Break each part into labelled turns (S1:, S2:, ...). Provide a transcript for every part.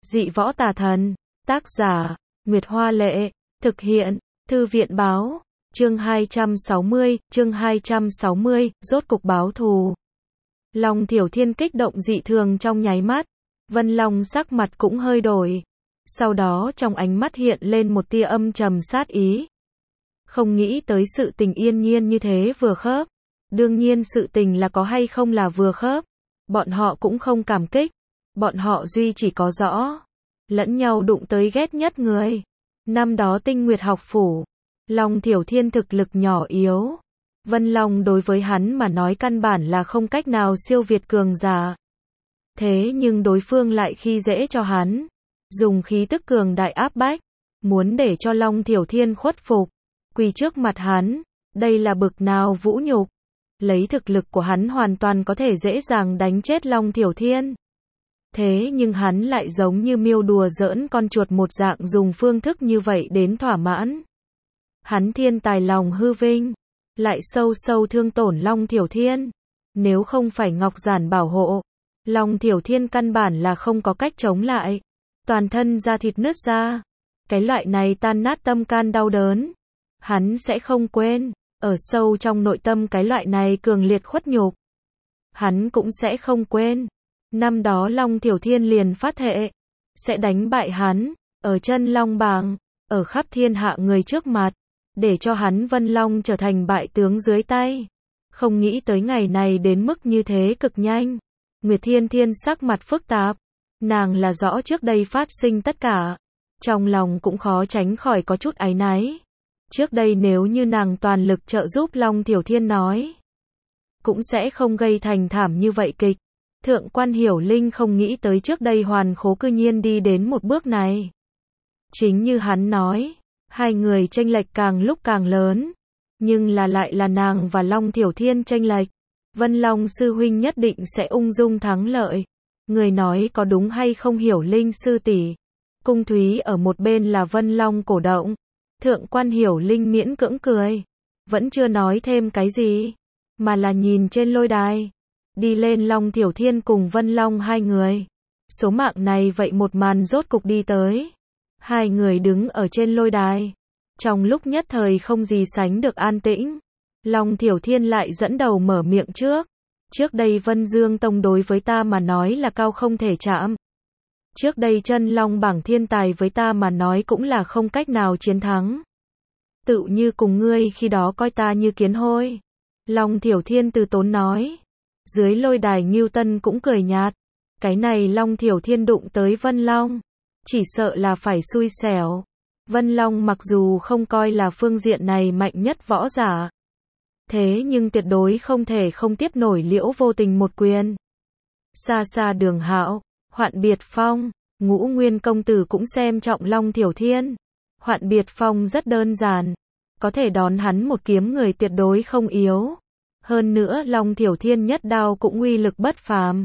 S1: Dị võ tà thần. Tác giả, Nguyệt Hoa Lệ. Thực hiện, Thư viện Báo. Chương 260, rốt cục báo thù. Long Thiểu Thiên kích động dị thường trong nháy mắt. Vân Long sắc mặt cũng hơi đổi. Sau đó trong ánh mắt hiện lên một tia âm trầm sát ý. Không nghĩ tới sự tình yên nhiên như thế vừa khớp. Đương nhiên sự tình là có hay không là vừa khớp. Bọn họ cũng không cảm kích. Bọn họ duy chỉ có rõ. Lẫn nhau đụng tới ghét nhất người. Năm đó Tinh Nguyệt học phủ. Long Thiểu Thiên thực lực nhỏ yếu. Vân Long đối với hắn mà nói căn bản là không cách nào siêu việt cường giả. Thế nhưng đối phương lại khi dễ cho hắn. Dùng khí tức cường đại áp bách. Muốn để cho Long Thiểu Thiên khuất phục. Quỳ trước mặt hắn. Đây là bực nào vũ nhục. Lấy thực lực của hắn hoàn toàn có thể dễ dàng đánh chết Long Thiểu Thiên. Thế nhưng hắn lại giống như miêu đùa giỡn con chuột một dạng dùng phương thức như vậy đến thỏa mãn. Hắn thiên tài lòng hư vinh. Lại sâu sâu thương tổn Long Thiểu Thiên. Nếu không phải Ngọc Giản bảo hộ. Long Thiểu Thiên căn bản là không có cách chống lại. Toàn thân da thịt nứt ra. Cái loại này tan nát tâm can đau đớn. Hắn sẽ không quên. Ở sâu trong nội tâm cái loại này cường liệt khuất nhục. Hắn cũng sẽ không quên. Năm đó Long Thiểu Thiên liền phát thệ. Sẽ đánh bại hắn. Ở chân Long Bảng. Ở khắp thiên hạ người trước mặt. Để cho hắn Vân Long trở thành bại tướng dưới tay. Không nghĩ tới ngày này đến mức như thế cực nhanh. Nguyệt Thiên Thiên sắc mặt phức tạp. Nàng là rõ trước đây phát sinh tất cả. Trong lòng cũng khó tránh khỏi có chút áy náy. Trước đây nếu như nàng toàn lực trợ giúp Long Thiểu Thiên nói. Cũng sẽ không gây thành thảm như vậy kịch. Thượng quan Hiểu Linh không nghĩ tới trước đây Hoàn Khố cư nhiên đi đến một bước này. Chính như hắn nói. Hai người chênh lệch càng lúc càng lớn. Nhưng lại là nàng và Long Thiểu Thiên chênh lệch. Vân Long sư huynh nhất định sẽ ung dung thắng lợi. Người nói có đúng hay không Hiểu Linh sư tỷ? Cung Thúy ở một bên là Vân Long cổ động. Thượng quan Hiểu Linh miễn cưỡng cười. Vẫn chưa nói thêm cái gì. Mà là nhìn trên lôi đài. Đi lên Long Thiểu Thiên cùng Vân Long hai người. Số mạng này vậy một màn rốt cục đi tới. Hai người đứng ở trên lôi đài. Trong lúc nhất thời không gì sánh được an tĩnh. Long Thiểu Thiên lại dẫn đầu mở miệng trước. Trước đây Vân Dương Tông đối với ta mà nói là cao không thể chạm. Trước đây chân Long Bảng thiên tài với ta mà nói cũng là không cách nào chiến thắng. Tự như cùng ngươi khi đó coi ta như kiến hôi. Long Thiểu Thiên từ tốn nói. Dưới lôi đài Ngưu Tân cũng cười nhạt. Cái này Long Thiểu Thiên đụng tới Vân Long. Chỉ sợ là phải xui xẻo. Vân Long mặc dù không coi là phương diện này mạnh nhất võ giả. Thế nhưng tuyệt đối không thể không tiếp nổi Liễu Vô Tình một quyền. Xa xa Đường Hạo, Hoạn Biệt Phong, Ngũ Nguyên công tử cũng xem trọng Long Thiểu Thiên. Hoạn Biệt Phong rất đơn giản. Có thể đón hắn một kiếm người tuyệt đối không yếu. Hơn nữa Long Thiểu Thiên nhất đao cũng uy lực bất phàm.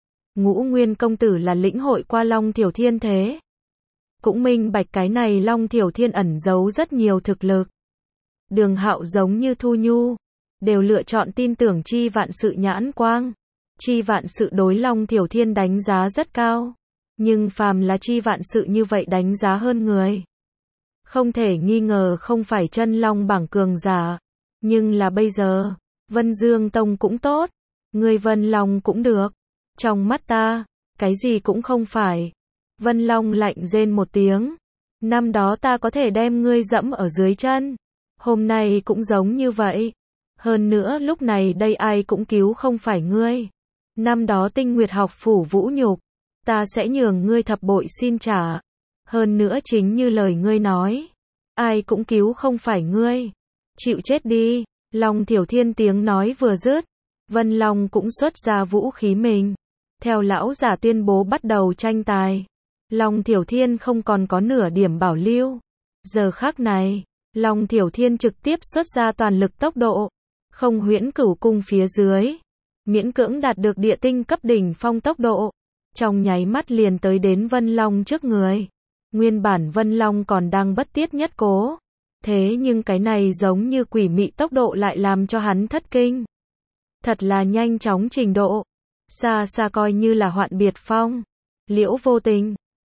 S1: Ngũ Nguyên công tử là lĩnh hội qua Long Thiểu Thiên thế. Cũng minh bạch cái này Long Thiểu Thiên ẩn giấu rất nhiều thực lực. Đường Hạo giống như Thu Nhu. Đều lựa chọn tin tưởng Chi Vạn Sự nhãn quang. Chi Vạn Sự đối Long Thiểu Thiên đánh giá rất cao. Nhưng phàm là Chi Vạn Sự như vậy đánh giá hơn người. Không thể nghi ngờ không phải chân Long Bảng cường giả. Nhưng là bây giờ, Vân Dương Tông cũng tốt. Người Vân Long cũng được. Trong mắt ta, cái gì cũng không phải. Vân Long lạnh rên một tiếng. Năm đó ta có thể đem ngươi dẫm ở dưới chân. Hôm nay cũng giống như vậy. Hơn nữa lúc này đây ai cũng cứu không phải ngươi. Năm đó Tinh Nguyệt học phủ vũ nhục. Ta sẽ nhường ngươi thập bội xin trả. Hơn nữa chính như lời ngươi nói. Ai cũng cứu không phải ngươi. Chịu chết đi. Long Thiểu Thiên tiếng nói vừa dứt. Vân Long cũng xuất ra vũ khí mình. Theo lão giả tuyên bố bắt đầu tranh tài. Long Thiểu Thiên không còn có nửa điểm bảo lưu. Giờ khắc này, Long Thiểu Thiên trực tiếp xuất ra toàn lực tốc độ. Không Huyễn Cửu cung phía dưới. Miễn cưỡng đạt được địa tinh cấp đỉnh phong tốc độ. Trong nháy mắt liền tới đến Vân Long trước người. Nguyên bản Vân Long còn đang bất tiết nhất cố. Thế nhưng cái này giống như quỷ mị tốc độ lại làm cho hắn thất kinh. Thật là nhanh chóng trình độ. Xa xa coi như là Hoạn Biệt Phong. Liễu Vô Tình.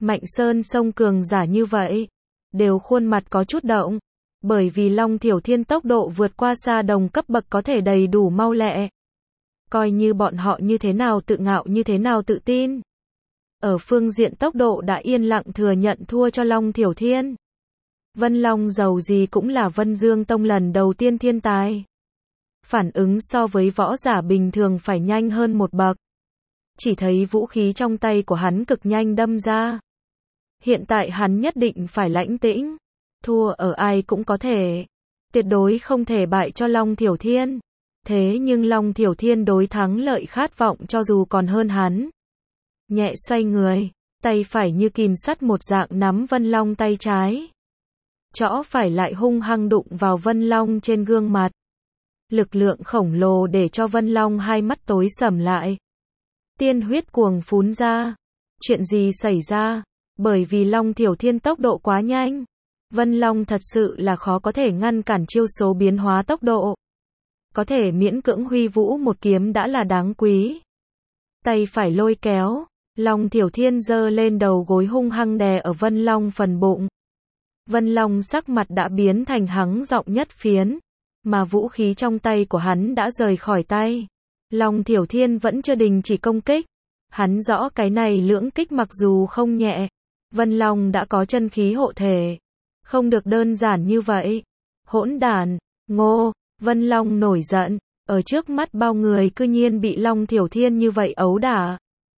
S1: Mạnh Sơn Sông cường giả như vậy, đều khuôn mặt có chút động, bởi vì Long Thiểu Thiên tốc độ vượt qua xa đồng cấp bậc có thể đầy đủ mau lẹ. Coi như bọn họ như thế nào tự ngạo như thế nào tự tin. Ở phương diện tốc độ đã yên lặng thừa nhận thua cho Long Thiểu Thiên. Vân Long dầu gì cũng là Vân Dương Tông lần đầu tiên thiên tài. Phản ứng so với võ giả bình thường phải nhanh hơn một bậc. Chỉ thấy vũ khí trong tay của hắn cực nhanh đâm ra. Hiện tại hắn nhất định phải lãnh tĩnh. Thua ở ai cũng có thể. Tuyệt đối không thể bại cho Long Thiểu Thiên. Thế nhưng Long Thiểu Thiên đối thắng lợi khát vọng cho dù còn hơn hắn. Nhẹ xoay người, tay phải như kìm sắt một dạng nắm Vân Long tay trái. Chõ phải lại hung hăng đụng vào Vân Long trên gương mặt. Lực lượng khổng lồ để cho Vân Long hai mắt tối sầm lại. Tiên huyết cuồng phún ra. Chuyện gì xảy ra? Bởi vì Long Thiểu Thiên tốc độ quá nhanh. Vân Long thật sự là khó có thể ngăn cản chiêu số biến hóa tốc độ. Có thể miễn cưỡng huy vũ một kiếm đã là đáng quý. Tay phải lôi kéo, Long Thiểu Thiên giơ lên đầu gối hung hăng đè ở Vân Long phần bụng. Vân Long sắc mặt đã biến thành hắng giọng nhất phiến, mà vũ khí trong tay của hắn đã rời khỏi tay. Long Thiểu Thiên vẫn chưa đình chỉ công kích. Hắn rõ cái này lưỡng kích mặc dù không nhẹ, Vân Long đã có chân khí hộ thể. Không được đơn giản như vậy. Hỗn đản, ngô, Vân Long nổi giận, ở trước mắt bao người cư nhiên bị Long Thiểu Thiên như vậy ấu đả.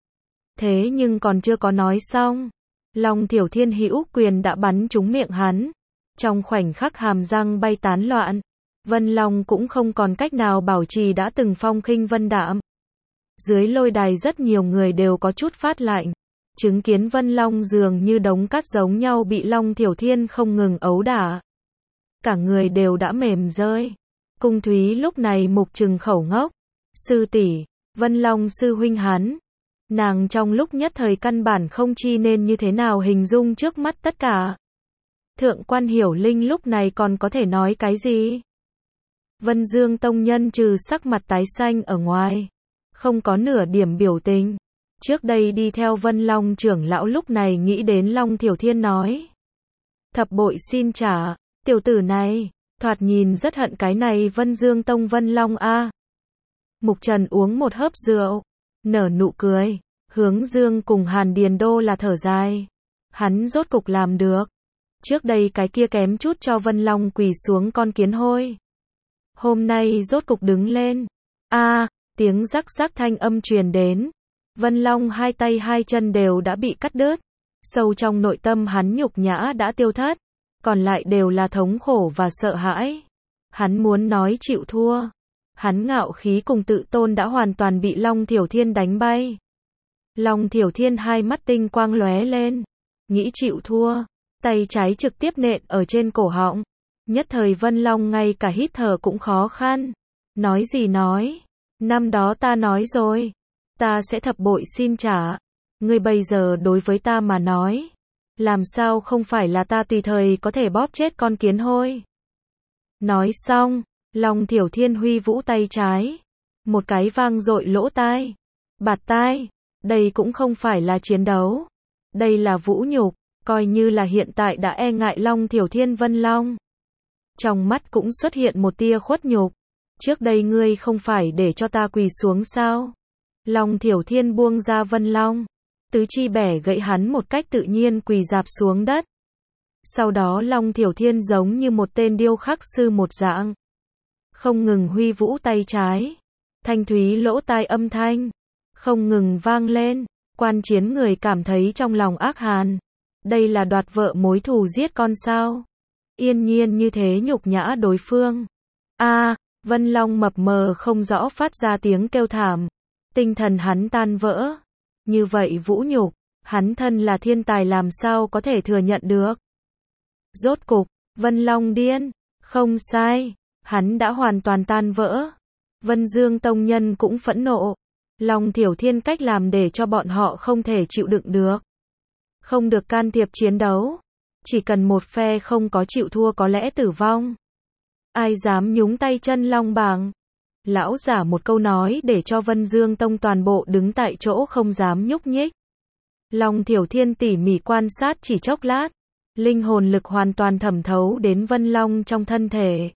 S1: Thế nhưng còn chưa có nói xong, Long Thiểu Thiên hữu quyền đã bắn trúng miệng hắn. Trong khoảnh khắc hàm răng bay tán loạn, Vân Long cũng không còn cách nào bảo trì đã từng phong khinh vân đạm. Dưới lôi đài rất nhiều người đều có chút phát lạnh, chứng kiến Vân Long dường như đống cát giống nhau bị Long Thiểu Thiên không ngừng ấu đả. Cả người đều đã mềm rơi. Cung Thúy lúc này mục trừng khẩu ngốc. Sư tỷ, Vân Long sư huynh hắn. Nàng trong lúc nhất thời căn bản không chi nên như thế nào hình dung trước mắt tất cả. Thượng quan Hiểu Linh lúc này còn có thể nói cái gì? Vân Dương tông nhân trừ sắc mặt tái xanh ở ngoài, không có nửa điểm biểu tình. Trước đây đi theo Vân Long trưởng lão lúc này nghĩ đến Long Thiểu Thiên nói. Thập bội xin trả, tiểu tử này, thoạt nhìn rất hận cái này Vân Dương tông Vân Long a. Mục Trần uống một hớp rượu, nở nụ cười, Hướng Dương cùng Hàn Điền Đô là thở dài. Hắn rốt cục làm được. Trước đây cái kia kém chút cho Vân Long quỳ xuống con kiến hôi. Hôm nay rốt cục đứng lên. Tiếng rắc rắc thanh âm truyền đến. Vân Long hai tay hai chân đều đã bị cắt đứt. Sâu trong nội tâm hắn nhục nhã đã tiêu thất. Còn lại đều là thống khổ và sợ hãi. Hắn muốn nói chịu thua. Hắn ngạo khí cùng tự tôn đã hoàn toàn bị Long Thiểu Thiên đánh bay. Long Thiểu Thiên hai mắt tinh quang lóe lên. Nghĩ chịu thua. Tay trái trực tiếp nện ở trên cổ họng. Nhất thời Vân Long ngay cả hít thở cũng khó khăn. Nói gì nói. Năm đó ta nói rồi. Ta sẽ thập bội xin trả. Ngươi bây giờ đối với ta mà nói. Làm sao không phải là ta tùy thời có thể bóp chết con kiến hôi. Nói xong, Long Thiểu Thiên huy vũ tay trái. Một cái vang dội lỗ tai. Bạt tai. Đây cũng không phải là chiến đấu. Đây là vũ nhục. Coi như là hiện tại đã e ngại Long Thiểu Thiên Vân Long. Trong mắt cũng xuất hiện một tia khuất nhục. Trước đây ngươi không phải để cho ta quỳ xuống sao? Long Thiểu Thiên buông ra Vân Long. Tứ chi bẻ gãy hắn một cách tự nhiên quỳ rạp xuống đất. Sau đó Long Thiểu Thiên giống như một tên điêu khắc sư một dạng. Không ngừng huy vũ tay trái. Thanh thúy lỗ tai âm thanh. Không ngừng vang lên. Quan chiến người cảm thấy trong lòng ác hàn. Đây là đoạt vợ mối thù giết con sao? Yên nhiên như thế nhục nhã đối phương. Vân Long mập mờ không rõ phát ra tiếng kêu thảm. Tinh thần hắn tan vỡ. Như vậy vũ nhục, hắn thân là thiên tài làm sao có thể thừa nhận được. Rốt cục, Vân Long điên. Không sai, hắn đã hoàn toàn tan vỡ. Vân Dương tông nhân cũng phẫn nộ. Long Thiểu Thiên cách làm để cho bọn họ không thể chịu đựng được. Không được can thiệp chiến đấu. Chỉ cần một phe không có chịu thua có lẽ tử vong. Ai dám nhúng tay chân Long bảng. Lão giả một câu nói để cho Vân Dương tông toàn bộ đứng tại chỗ không dám nhúc nhích. Long Thiểu Thiên tỉ mỉ quan sát chỉ chốc lát, linh hồn lực hoàn toàn thẩm thấu đến Vân Long trong thân thể.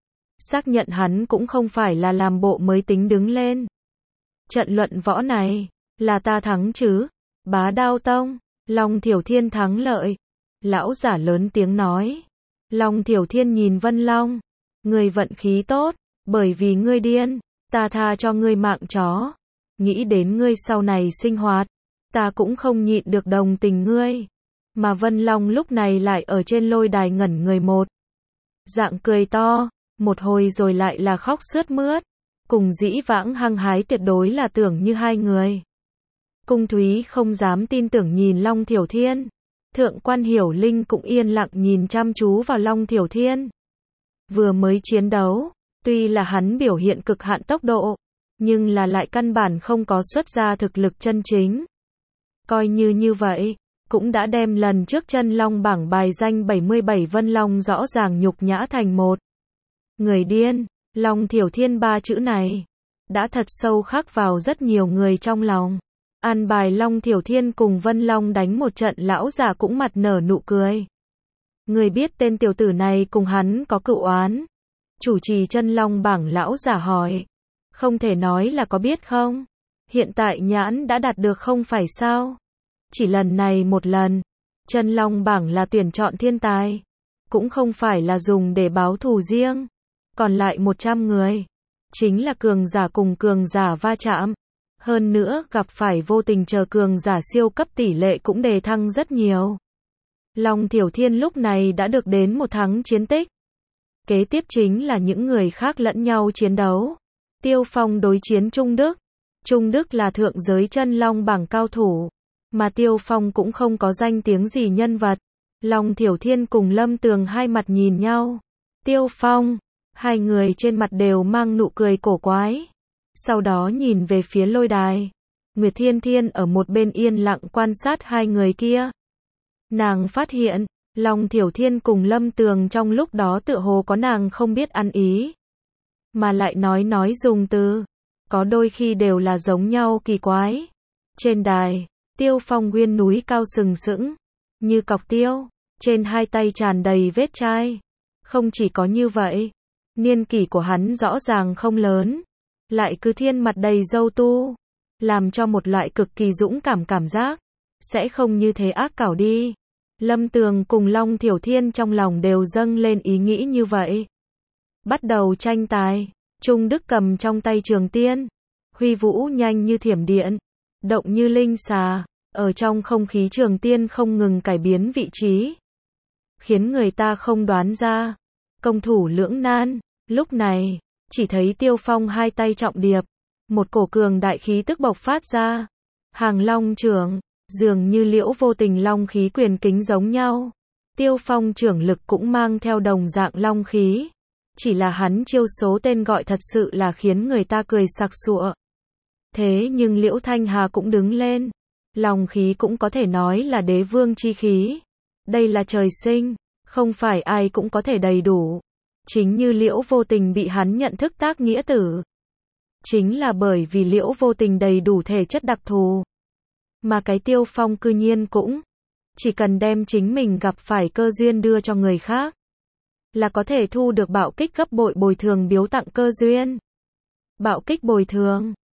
S1: Xác nhận hắn cũng không phải là làm bộ mới tính đứng lên. Trận luận võ này, là ta thắng chứ? Bá Đao Tông, Long Thiểu Thiên thắng lợi. Lão giả lớn tiếng nói. Long Thiểu Thiên nhìn Vân Long. Ngươi vận khí tốt, bởi vì ngươi điên, ta tha cho ngươi mạng chó. Nghĩ đến ngươi sau này sinh hoạt, ta cũng không nhịn được đồng tình ngươi. Mà Vân Long lúc này lại ở trên lôi đài ngẩn người một dạng cười to, một hồi rồi lại là khóc sướt mướt. Cùng dĩ vãng hăng hái tuyệt đối là tưởng như hai người. Cung Thúy không dám tin tưởng nhìn Long Thiểu Thiên. Thượng quan Hiểu Linh cũng yên lặng nhìn chăm chú vào Long Thiểu Thiên. Vừa mới chiến đấu, tuy là hắn biểu hiện cực hạn tốc độ, nhưng là lại căn bản không có xuất ra thực lực chân chính. Coi như vậy, cũng đã đem lần trước chân long bảng bài danh 77 Vân Long rõ ràng nhục nhã thành một người điên. Long Thiểu Thiên ba chữ này đã thật sâu khắc vào rất nhiều người trong lòng. An bài Long Thiểu Thiên cùng Vân Long đánh một trận, lão giả cũng mặt nở nụ cười. Người biết tên tiểu tử này cùng hắn có cựu oán? Chủ trì chân long bảng lão giả hỏi. Không thể nói là có biết không? Hiện tại nhãn đã đạt được không phải sao? Chỉ lần này một lần. Chân long bảng là tuyển chọn thiên tài, cũng không phải là dùng để báo thù riêng. Còn lại 100 người, chính là cường giả cùng cường giả va chạm. Hơn nữa, gặp phải vô tình chờ cường giả siêu cấp tỷ lệ cũng đề thăng rất nhiều. Long Thiểu Thiên lúc này đã được đến một thắng chiến tích. Kế tiếp chính là những người khác lẫn nhau chiến đấu. Tiêu Phong đối chiến Trung Đức. Trung Đức là thượng giới chân long bảng cao thủ, mà Tiêu Phong cũng không có danh tiếng gì nhân vật. Long Thiểu Thiên cùng Lâm Tường hai mặt nhìn nhau. Tiêu Phong, hai người trên mặt đều mang nụ cười cổ quái. Sau đó nhìn về phía lôi đài. Nguyệt Thiên Thiên ở một bên yên lặng quan sát hai người kia. Nàng phát hiện, Long Thiểu Thiên cùng Lâm Tường trong lúc đó tựa hồ có nàng không biết ăn ý. Mà lại nói dùng từ, có đôi khi đều là giống nhau kỳ quái. Trên đài, Tiêu Phong nguyên núi cao sừng sững, như cọc tiêu, trên hai tay tràn đầy vết chai. Không chỉ có như vậy, niên kỷ của hắn rõ ràng không lớn, lại cứ thiên mặt đầy râu tu, làm cho một loại cực kỳ dũng cảm giác, sẽ không như thế ác cảo đi. Lâm Tường cùng Long Thiểu Thiên trong lòng đều dâng lên ý nghĩ như vậy. Bắt đầu tranh tài, Trung Đức cầm trong tay trường tiên, huy vũ nhanh như thiểm điện, động như linh xà, ở trong không khí trường tiên không ngừng cải biến vị trí, khiến người ta không đoán ra. Công thủ lưỡng nan, lúc này, chỉ thấy Tiêu Phong hai tay trọng điệp, một cổ cường đại khí tức bộc phát ra. Hàng long trưởng, dường như Liễu Vô Tình long khí quyền kính giống nhau. Tiêu Phong trưởng lực cũng mang theo đồng dạng long khí. Chỉ là hắn chiêu số tên gọi thật sự là khiến người ta cười sặc sụa. Thế nhưng Liễu Thanh Hà cũng đứng lên. Long khí cũng có thể nói là đế vương chi khí. Đây là trời sinh, không phải ai cũng có thể đầy đủ. Chính như Liễu Vô Tình bị hắn nhận thức tác nghĩa tử. Chính là bởi vì Liễu Vô Tình đầy đủ thể chất đặc thù. Mà cái Tiêu Phong cư nhiên cũng chỉ cần đem chính mình gặp phải cơ duyên đưa cho người khác, là có thể thu được bạo kích gấp bội bồi thường biếu tặng cơ duyên. Bạo kích bồi thường,